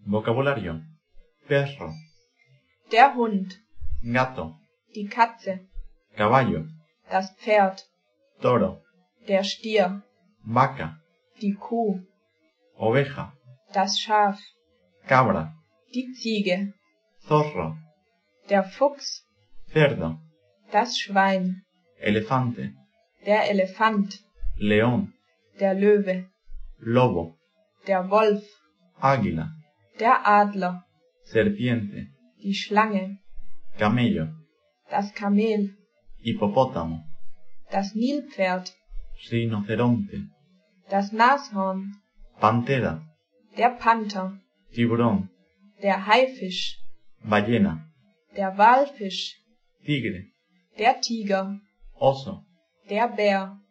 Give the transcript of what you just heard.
Vocabulario. Perro, der Hund, gato, die Katze, caballo, das Pferd, toro, der Stier, vaca, die Kuh, oveja, das Schaf, cabra, die Ziege, zorro, der Fuchs, cerdo, das Schwein, elefante, der Elefant, león, der Löwe, lobo, der Wolf, águila, der Adler, serpiente, die Schlange, camello, das Kamel, hipopótamo, das Nilpferd, rinoceronte, das Nashorn, pantera, der Panther, tiburón, der Haifisch, ballena, der Walfisch, tigre, der Tiger, oso, der Bär,